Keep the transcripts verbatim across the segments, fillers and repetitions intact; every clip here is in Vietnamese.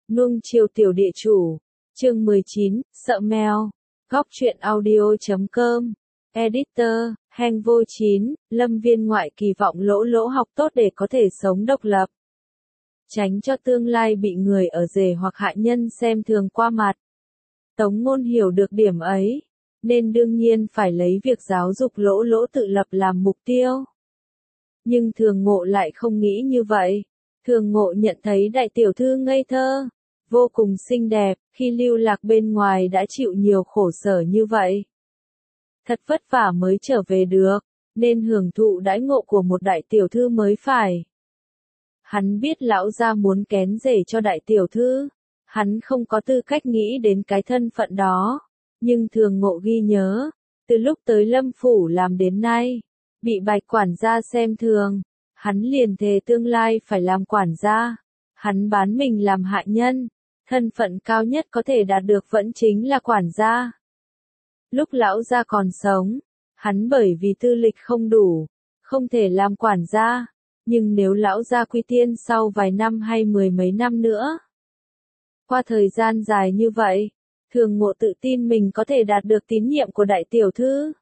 Nuông chiều tiểu địa chủ. Chương mười chín, sợ mèo. Góc truyện audio chấm com. Editor, Heng Vô Chín, Lâm Viên ngoại kỳ vọng Lỗ Lỗ học tốt để có thể sống độc lập. Tránh cho tương lai bị người ở rể hoặc hạ nhân xem thường qua mặt. Tống Ngôn hiểu được điểm ấy, nên đương nhiên phải lấy việc giáo dục Lỗ Lỗ tự lập làm mục tiêu. Nhưng Thường Ngộ lại không nghĩ như vậy. Thường Ngộ nhận thấy đại tiểu thư ngây thơ, vô cùng xinh đẹp, khi lưu lạc bên ngoài đã chịu nhiều khổ sở như vậy. Thật vất vả mới trở về được, nên hưởng thụ đãi ngộ của một đại tiểu thư mới phải. Hắn biết lão gia muốn kén rể cho đại tiểu thư, hắn không có tư cách nghĩ đến cái thân phận đó, nhưng Thường Ngộ ghi nhớ, từ lúc tới Lâm Phủ làm đến nay, bị Bạch quản gia xem thường, hắn liền thề tương lai phải làm quản gia, hắn bán mình làm hạ nhân, thân phận cao nhất có thể đạt được vẫn chính là quản gia. Lúc lão gia còn sống, hắn bởi vì tư lịch không đủ, không thể làm quản gia, nhưng nếu lão gia quy tiên sau vài năm hay mười mấy năm nữa, qua thời gian dài như vậy, Thường Ngộ tự tin mình có thể đạt được tín nhiệm của đại tiểu thư,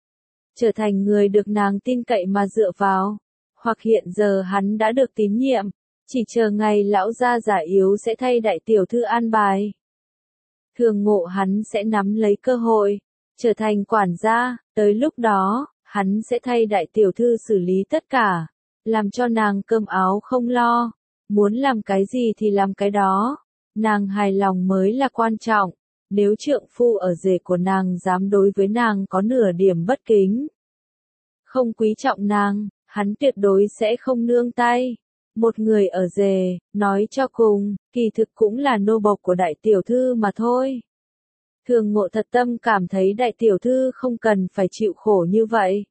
trở thành người được nàng tin cậy mà dựa vào, hoặc hiện giờ hắn đã được tín nhiệm, chỉ chờ ngày lão gia già yếu sẽ thay đại tiểu thư an bài. Thường Ngộ hắn sẽ nắm lấy cơ hội, trở thành quản gia, tới lúc đó, hắn sẽ thay đại tiểu thư xử lý tất cả, làm cho nàng cơm áo không lo, muốn làm cái gì thì làm cái đó, nàng hài lòng mới là quan trọng, nếu trượng phu ở rể của nàng dám đối với nàng có nửa điểm bất kính, không quý trọng nàng, hắn tuyệt đối sẽ không nương tay. Một người ở rể, nói cho cùng, kỳ thực cũng là nô bộc của đại tiểu thư mà thôi. Thường Ngộ thật tâm cảm thấy đại tiểu thư không cần phải chịu khổ như vậy.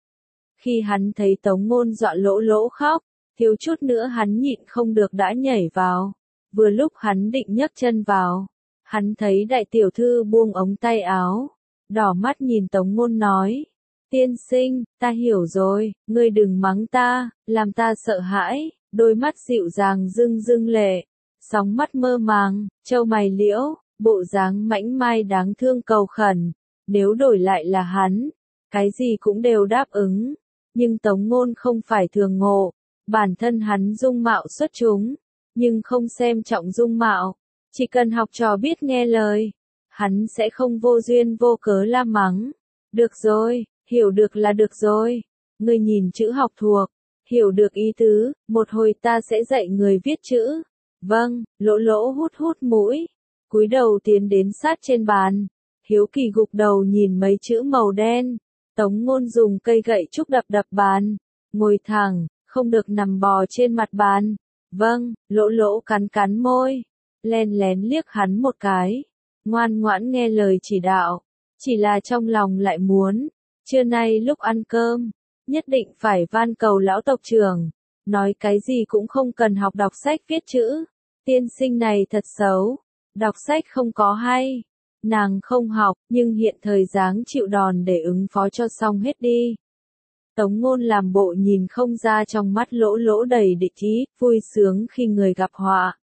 Khi hắn thấy Tống Ngôn dọa Lỗ Lỗ khóc, thiếu chút nữa hắn nhịn không được đã nhảy vào. Vừa lúc hắn định nhấc chân vào, hắn thấy đại tiểu thư buông ống tay áo, đỏ mắt nhìn Tống Ngôn nói: "Tiên sinh, ta hiểu rồi, ngươi đừng mắng ta, làm ta sợ hãi." Đôi mắt dịu dàng rưng rưng lệ, sóng mắt mơ màng, châu mày liễu, bộ dáng mảnh mai đáng thương cầu khẩn. Nếu đổi lại là hắn, cái gì cũng đều đáp ứng. Nhưng Tống Ngôn không phải Thường Ngộ, bản thân hắn dung mạo xuất chúng, nhưng không xem trọng dung mạo, chỉ cần học trò biết nghe lời, hắn sẽ không vô duyên vô cớ la mắng. Được rồi, hiểu được là được rồi, ngươi nhìn chữ học thuộc, hiểu được ý tứ, một hồi ta sẽ dạy người viết chữ. Vâng, Lỗ Lỗ hút hút mũi, cúi đầu tiến đến sát trên bàn, hiếu kỳ gục đầu nhìn mấy chữ màu đen. Tống Ngôn dùng cây gậy trúc đập đập bàn, ngồi thẳng, không được nằm bò trên mặt bàn. Vâng, Lỗ Lỗ cắn cắn môi, len lén liếc hắn một cái, ngoan ngoãn nghe lời chỉ đạo, chỉ là trong lòng lại muốn, trưa nay lúc ăn cơm, nhất định phải van cầu lão tộc trưởng, nói cái gì cũng không cần học đọc sách viết chữ, tiên sinh này thật xấu, đọc sách không có hay. Nàng không học, nhưng hiện thời dáng chịu đòn để ứng phó cho xong hết đi. Tống Ngôn làm bộ nhìn không ra, trong mắt Lỗ Lỗ đầy địch ý, vui sướng khi người gặp họa.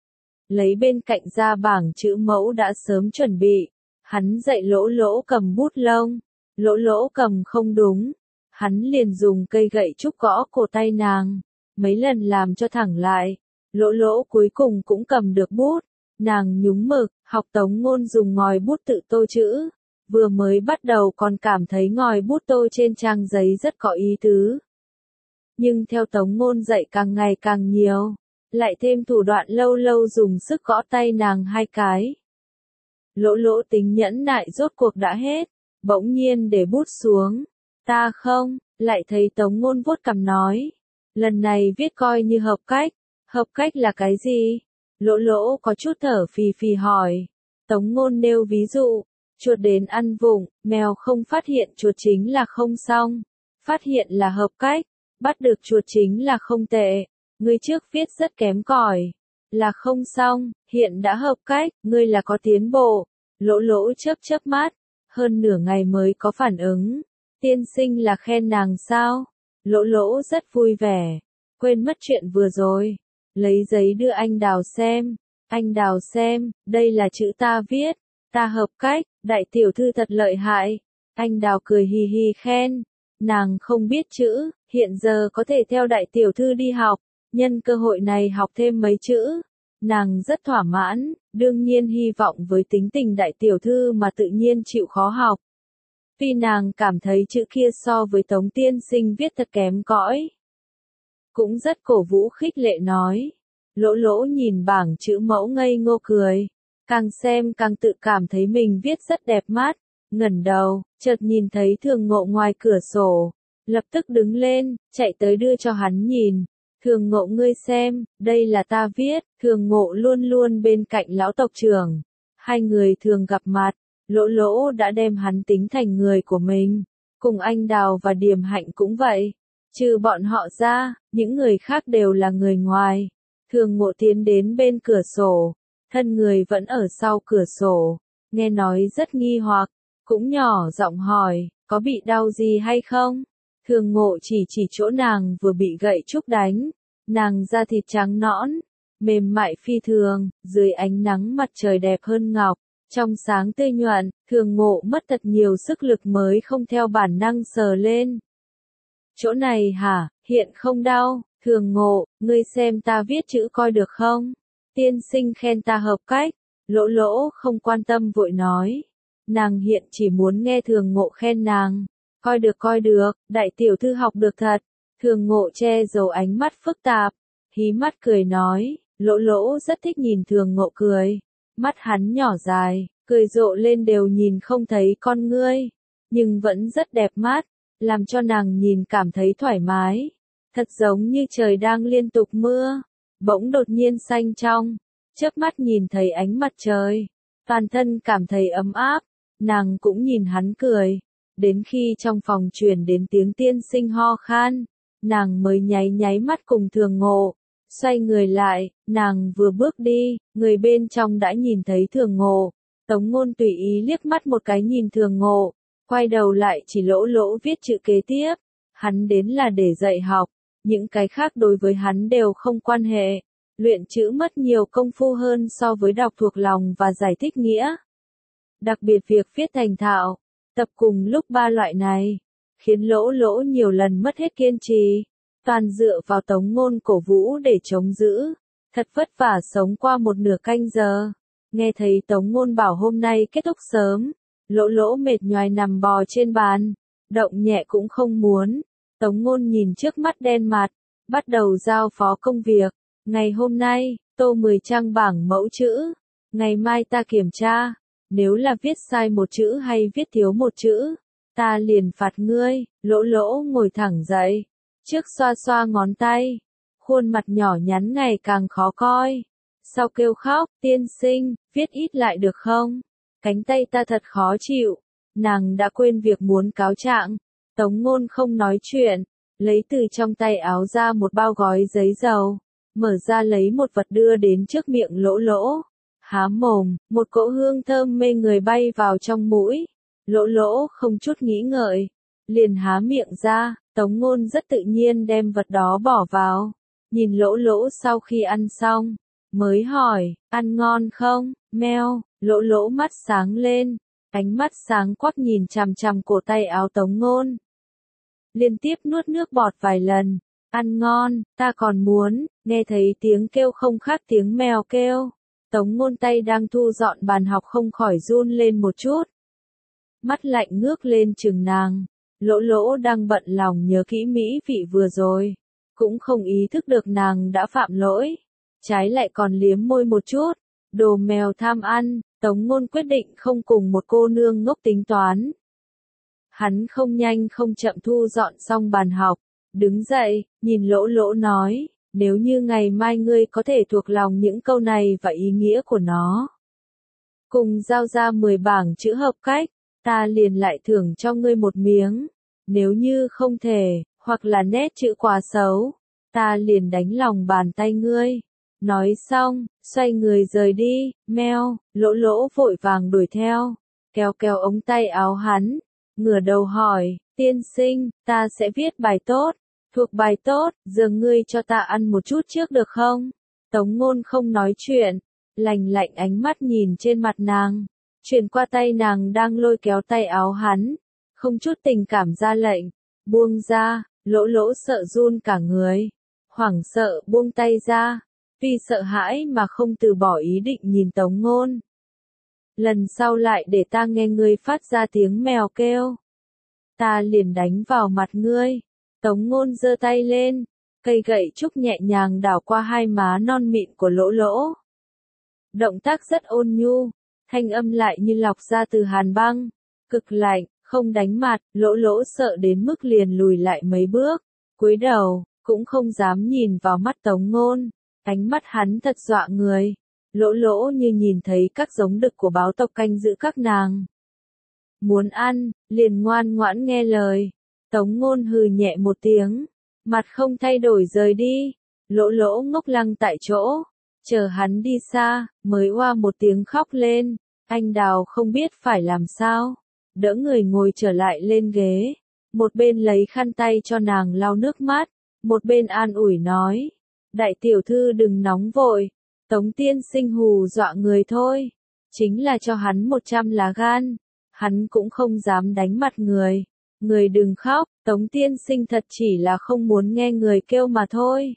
Lấy bên cạnh ra bảng chữ mẫu đã sớm chuẩn bị, hắn dạy Lỗ Lỗ cầm bút lông, Lỗ Lỗ cầm không đúng, hắn liền dùng cây gậy trúc gõ cổ tay nàng, mấy lần làm cho thẳng lại, Lỗ Lỗ cuối cùng cũng cầm được bút. Nàng nhúng mực, học Tống Ngôn dùng ngòi bút tự tô chữ, vừa mới bắt đầu còn cảm thấy ngòi bút tô trên trang giấy rất có ý tứ. Nhưng theo Tống Ngôn dạy càng ngày càng nhiều, lại thêm thủ đoạn lâu lâu dùng sức gõ tay nàng hai cái. Lỗ Lỗ tính nhẫn nại rốt cuộc đã hết, bỗng nhiên để bút xuống. Ta không, lại thấy Tống Ngôn vuốt cằm nói. Lần này viết coi như hợp cách. Hợp cách là cái gì? Lỗ Lỗ có chút thở phì phì hỏi. Tống Ngôn nêu ví dụ, chuột đến ăn vụng, mèo không phát hiện chuột chính là không xong, phát hiện là hợp cách, bắt được chuột chính là không tệ, ngươi trước viết rất kém cỏi, là không xong, hiện đã hợp cách, ngươi là có tiến bộ. Lỗ Lỗ chớp chớp mắt, hơn nửa ngày mới có phản ứng. Tiên sinh là khen nàng sao? Lỗ Lỗ rất vui vẻ, quên mất chuyện vừa rồi. Lấy giấy đưa anh Đào xem, Anh Đào xem, đây là chữ ta viết, ta hợp cách, đại tiểu thư thật lợi hại. Anh Đào cười hì hì khen, nàng không biết chữ, hiện giờ có thể theo đại tiểu thư đi học, nhân cơ hội này học thêm mấy chữ. Nàng rất thỏa mãn, đương nhiên hy vọng với tính tình đại tiểu thư mà tự nhiên chịu khó học. Tuy nàng cảm thấy chữ kia so với Tống tiên sinh viết thật kém cỏi. Cũng rất cổ vũ khích lệ nói. Lỗ Lỗ nhìn bảng chữ mẫu ngây ngô cười. Càng xem càng tự cảm thấy mình viết rất đẹp mắt. Ngẩng đầu, chợt nhìn thấy Thường Ngộ ngoài cửa sổ. Lập tức đứng lên, chạy tới đưa cho hắn nhìn. Thường Ngộ ngươi xem, đây là ta viết. Thường Ngộ luôn luôn bên cạnh lão tộc trưởng. Hai người thường gặp mặt. Lỗ Lỗ đã đem hắn tính thành người của mình. Cùng anh Đào và Điềm Hạnh cũng vậy. Trừ bọn họ ra, những người khác đều là người ngoài. Thường Ngộ tiến đến bên cửa sổ. Thân người vẫn ở sau cửa sổ. Nghe nói rất nghi hoặc. Cũng nhỏ giọng hỏi, có bị đau gì hay không? Thường Ngộ chỉ chỉ chỗ nàng vừa bị gậy trúc đánh. Nàng da thịt trắng nõn, mềm mại phi thường, dưới ánh nắng mặt trời đẹp hơn ngọc. Trong sáng tươi nhuận, Thường Ngộ mất thật nhiều sức lực mới không theo bản năng sờ lên. Chỗ này hả, hiện không đau, Thường Ngộ, ngươi xem ta viết chữ coi được không? Tiên sinh khen ta hợp cách, Lỗ Lỗ không quan tâm vội nói. Nàng hiện chỉ muốn nghe Thường Ngộ khen nàng. Coi được coi được, đại tiểu thư học được thật. Thường Ngộ che giấu ánh mắt phức tạp, hí mắt cười nói, Lỗ Lỗ rất thích nhìn Thường Ngộ cười. Mắt hắn nhỏ dài, cười rộ lên đều nhìn không thấy con ngươi, nhưng vẫn rất đẹp mắt, làm cho nàng nhìn cảm thấy thoải mái. Thật giống như trời đang liên tục mưa, bỗng đột nhiên xanh trong, chớp mắt nhìn thấy ánh mặt trời, toàn thân cảm thấy ấm áp, nàng cũng nhìn hắn cười. Đến khi trong phòng truyền đến tiếng tiên sinh ho khan, nàng mới nháy nháy mắt cùng Thường Ngộ. Xoay người lại, nàng vừa bước đi, người bên trong đã nhìn thấy Thường Ngộ. Tống Ngôn tùy ý liếc mắt một cái nhìn Thường Ngộ, quay đầu lại chỉ Lỗ Lỗ viết chữ kế tiếp. Hắn đến là để dạy học, những cái khác đối với hắn đều không quan hệ. Luyện chữ mất nhiều công phu hơn so với đọc thuộc lòng và giải thích nghĩa. Đặc biệt việc viết thành thạo, tập cùng lúc ba loại này, khiến Lỗ Lỗ nhiều lần mất hết kiên trì. Toàn dựa vào Tống Ngôn cổ vũ để chống giữ. Thật vất vả sống qua một nửa canh giờ. Nghe thấy Tống Ngôn bảo hôm nay kết thúc sớm. Lỗ Lỗ mệt nhoài nằm bò trên bàn. Động nhẹ cũng không muốn. Tống Ngôn nhìn trước mắt đen mặt. Bắt đầu giao phó công việc. Ngày hôm nay, tô mười trang bảng mẫu chữ. Ngày mai ta kiểm tra. Nếu là viết sai một chữ hay viết thiếu một chữ, ta liền phạt ngươi. Lỗ Lỗ ngồi thẳng dậy. Trước xoa xoa ngón tay, khuôn mặt nhỏ nhắn ngày càng khó coi. Sau kêu khóc, tiên sinh, viết ít lại được không? Cánh tay ta thật khó chịu. Nàng đã quên việc muốn cáo trạng. Tống Ngôn không nói chuyện, lấy từ trong tay áo ra một bao gói giấy dầu, mở ra lấy một vật đưa đến trước miệng Lỗ Lỗ. Há mồm, một cỗ hương thơm mê người bay vào trong mũi. Lỗ Lỗ không chút nghĩ ngợi, liền há miệng ra. Tống Ngôn rất tự nhiên đem vật đó bỏ vào, nhìn Lỗ Lỗ sau khi ăn xong, mới hỏi, ăn ngon không? Meo, Lỗ Lỗ mắt sáng lên, ánh mắt sáng quắc nhìn chằm chằm cổ tay áo Tống Ngôn. Liên tiếp nuốt nước bọt vài lần, ăn ngon, ta còn muốn, nghe thấy tiếng kêu không khác tiếng mèo kêu. Tống Ngôn tay đang thu dọn bàn học không khỏi run lên một chút. Mắt lạnh ngước lên chừng nàng. Lỗ Lỗ đang bận lòng nhớ kỹ mỹ vị vừa rồi, cũng không ý thức được nàng đã phạm lỗi, trái lại còn liếm môi một chút. Đồ mèo tham ăn, Tống Ngôn quyết định không cùng một cô nương ngốc tính toán. Hắn không nhanh không chậm thu dọn xong bàn học, đứng dậy, nhìn Lỗ Lỗ nói, nếu như ngày mai ngươi có thể thuộc lòng những câu này và ý nghĩa của nó, cùng giao ra mười bảng chữ hợp cách, ta liền lại thưởng cho ngươi một miếng. Nếu như không thể, hoặc là nét chữ quá xấu, ta liền đánh lòng bàn tay ngươi. Nói xong, xoay người rời đi. Meo, Lỗ Lỗ vội vàng đuổi theo, kéo kéo ống tay áo hắn, ngửa đầu hỏi, tiên sinh, ta sẽ viết bài tốt, thuộc bài tốt, giờ ngươi cho ta ăn một chút trước được không? Tống Ngôn không nói chuyện, lành lạnh ánh mắt nhìn trên mặt nàng, chuyển qua tay nàng đang lôi kéo tay áo hắn, không chút tình cảm ra lệnh, buông ra, Lỗ Lỗ sợ run cả người, hoảng sợ buông tay ra, vì sợ hãi mà không từ bỏ ý định nhìn Tống Ngôn. Lần sau lại để ta nghe ngươi phát ra tiếng mèo kêu, ta liền đánh vào mặt ngươi. Tống Ngôn giơ tay lên, cây gậy trúc nhẹ nhàng đảo qua hai má non mịn của Lỗ Lỗ. Động tác rất ôn nhu, thanh âm lại như lọc ra từ hàn băng, cực lạnh, không đánh mặt. Lỗ Lỗ sợ đến mức liền lùi lại mấy bước, cúi đầu, cũng không dám nhìn vào mắt Tống Ngôn, ánh mắt hắn thật dọa người. Lỗ Lỗ như nhìn thấy các giống đực của báo tộc canh giữ các nàng. Muốn ăn, liền ngoan ngoãn nghe lời. Tống Ngôn hừ nhẹ một tiếng, mặt không thay đổi rời đi. Lỗ Lỗ ngốc lăng tại chỗ, chờ hắn đi xa, mới oa một tiếng khóc lên. Anh Đào không biết phải làm sao, đỡ người ngồi trở lại lên ghế, một bên lấy khăn tay cho nàng lau nước mắt, một bên an ủi nói, đại tiểu thư đừng nóng vội, Tống tiên sinh hù dọa người thôi, chính là cho hắn một trăm lá gan, hắn cũng không dám đánh mặt người, người đừng khóc, Tống tiên sinh thật chỉ là không muốn nghe người kêu mà thôi.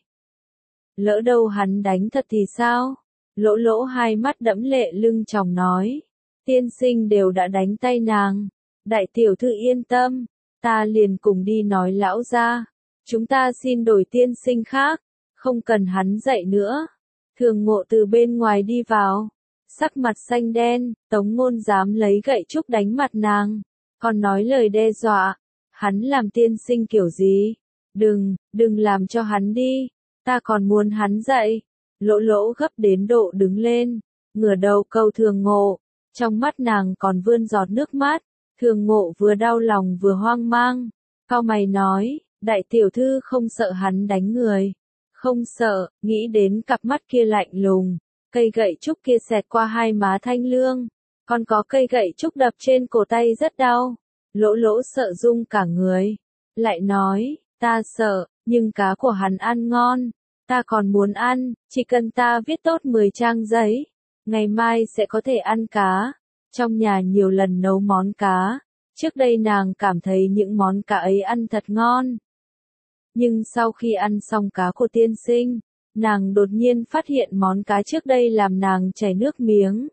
Lỡ đâu hắn đánh thật thì sao? Lỗ Lỗ hai mắt đẫm lệ lưng tròng nói, tiên sinh đều đã đánh tay nàng, đại tiểu thư yên tâm, ta liền cùng đi nói lão gia, chúng ta xin đổi tiên sinh khác, không cần hắn dạy nữa. Thường Ngộ từ bên ngoài đi vào, sắc mặt xanh đen, Tống Ngôn dám lấy gậy trúc đánh mặt nàng, còn nói lời đe dọa, hắn làm tiên sinh kiểu gì? Đừng, đừng làm cho hắn đi, ta còn muốn hắn dạy. Lỗ Lỗ gấp đến độ đứng lên, ngửa đầu cầu Thường Ngộ, trong mắt nàng còn vươn giọt nước mắt. Thường Ngộ vừa đau lòng vừa hoang mang, cau mày nói, đại tiểu thư không sợ hắn đánh người. Không sợ, nghĩ đến cặp mắt kia lạnh lùng, cây gậy trúc kia xẹt qua hai má thanh lương, còn có cây gậy trúc đập trên cổ tay rất đau. Lỗ Lỗ sợ rung cả người, lại nói, ta sợ, nhưng cá của hắn ăn ngon, ta còn muốn ăn, chỉ cần ta viết tốt mười trang giấy, ngày mai sẽ có thể ăn cá. Trong nhà nhiều lần nấu món cá, trước đây nàng cảm thấy những món cá ấy ăn thật ngon. Nhưng sau khi ăn xong cá của tiên sinh, nàng đột nhiên phát hiện món cá trước đây làm nàng chảy nước miếng.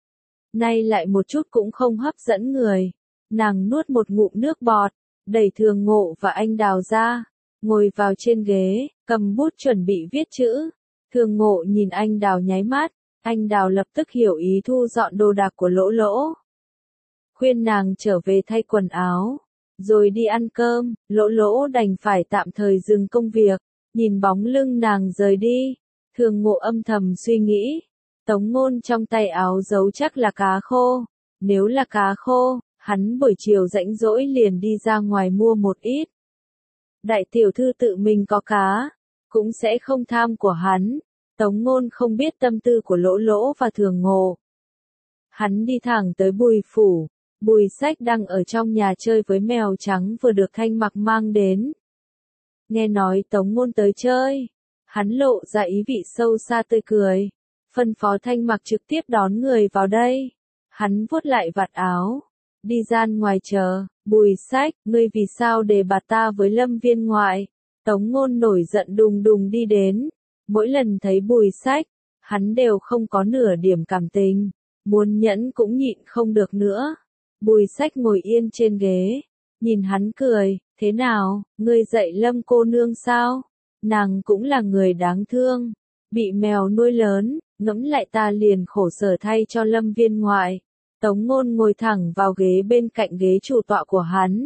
Nay lại một chút cũng không hấp dẫn người. Nàng nuốt một ngụm nước bọt, đẩy Thường Ngộ và anh Đào ra, ngồi vào trên ghế, cầm bút chuẩn bị viết chữ. Thường Ngộ nhìn anh Đào nháy mắt, anh Đào lập tức hiểu ý thu dọn đồ đạc của Lỗ Lỗ. Khuyên nàng trở về thay quần áo, rồi đi ăn cơm. Lỗ Lỗ đành phải tạm thời dừng công việc, nhìn bóng lưng nàng rời đi. Thường Ngộ âm thầm suy nghĩ, Tống Ngôn trong tay áo giấu chắc là cá khô, nếu là cá khô, hắn buổi chiều rảnh rỗi liền đi ra ngoài mua một ít. Đại tiểu thư tự mình có cá, cũng sẽ không tham của hắn. Tống Ngôn không biết tâm tư của Lỗ Lỗ và Thường Ngộ. Hắn đi thẳng tới Bùi phủ, Bùi Sách đang ở trong nhà chơi với mèo trắng vừa được Thanh Mặc mang đến. Nghe nói Tống Ngôn tới chơi, hắn lộ ra ý vị sâu xa tươi cười, phân phó Thanh Mặc trực tiếp đón người vào đây. Hắn vuốt lại vạt áo, đi ra ngoài chờ. Bùi Sách, ngươi vì sao đề bạt ta với Lâm Viên ngoại? Tống Ngôn nổi giận đùng đùng đi đến. Mỗi lần thấy Bùi Sách, hắn đều không có nửa điểm cảm tình, muốn nhẫn cũng nhịn không được nữa. Bùi Sách ngồi yên trên ghế, nhìn hắn cười, thế nào, ngươi dạy Lâm cô nương sao? Nàng cũng là người đáng thương, bị mèo nuôi lớn, ngẫm lại ta liền khổ sở thay cho Lâm Viên ngoại. Tống Ngôn ngồi thẳng vào ghế bên cạnh ghế chủ tọa của hắn,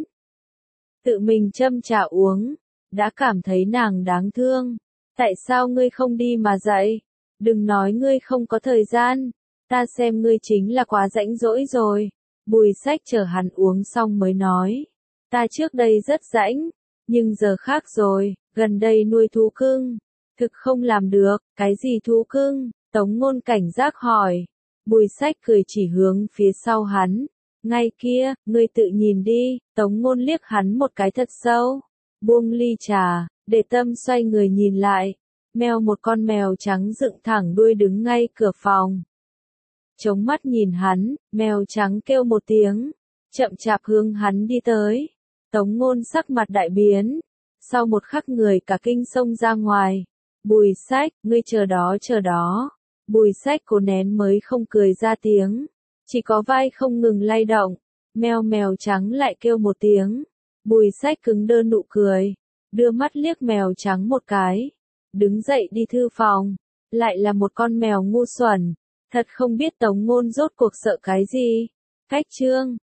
tự mình châm trà uống, đã cảm thấy nàng đáng thương. Tại sao ngươi không đi mà dạy? Đừng nói ngươi không có thời gian, ta xem ngươi chính là quá rãnh rỗi rồi. Bùi Sách chờ hắn uống xong mới nói, ta trước đây rất rãnh, nhưng giờ khác rồi, gần đây nuôi thú cưng, thực không làm được. Cái gì thú cưng? Tống Ngôn cảnh giác hỏi. Bùi Sách cười chỉ hướng phía sau hắn, ngay kia, ngươi tự nhìn đi. Tống Ngôn liếc hắn một cái thật sâu, buông ly trà, để tâm xoay người nhìn lại, Mèo một con mèo trắng dựng thẳng đuôi đứng ngay cửa phòng. Chống mắt nhìn hắn, mèo trắng kêu một tiếng, chậm chạp hướng hắn đi tới. Tống Ngôn sắc mặt đại biến, sau một khắc người cả kinh xông ra ngoài. Bùi Sách, ngươi chờ đó chờ đó. Bùi Sách cố nén mới không cười ra tiếng, chỉ có vai không ngừng lay động. Mèo mèo trắng lại kêu một tiếng. Bùi Sách cứng đơ nụ cười, đưa mắt liếc mèo trắng một cái, đứng dậy đi thư phòng. Lại là một con mèo ngu xuẩn, thật không biết Tống Ngôn rốt cuộc sợ cái gì. Cách chương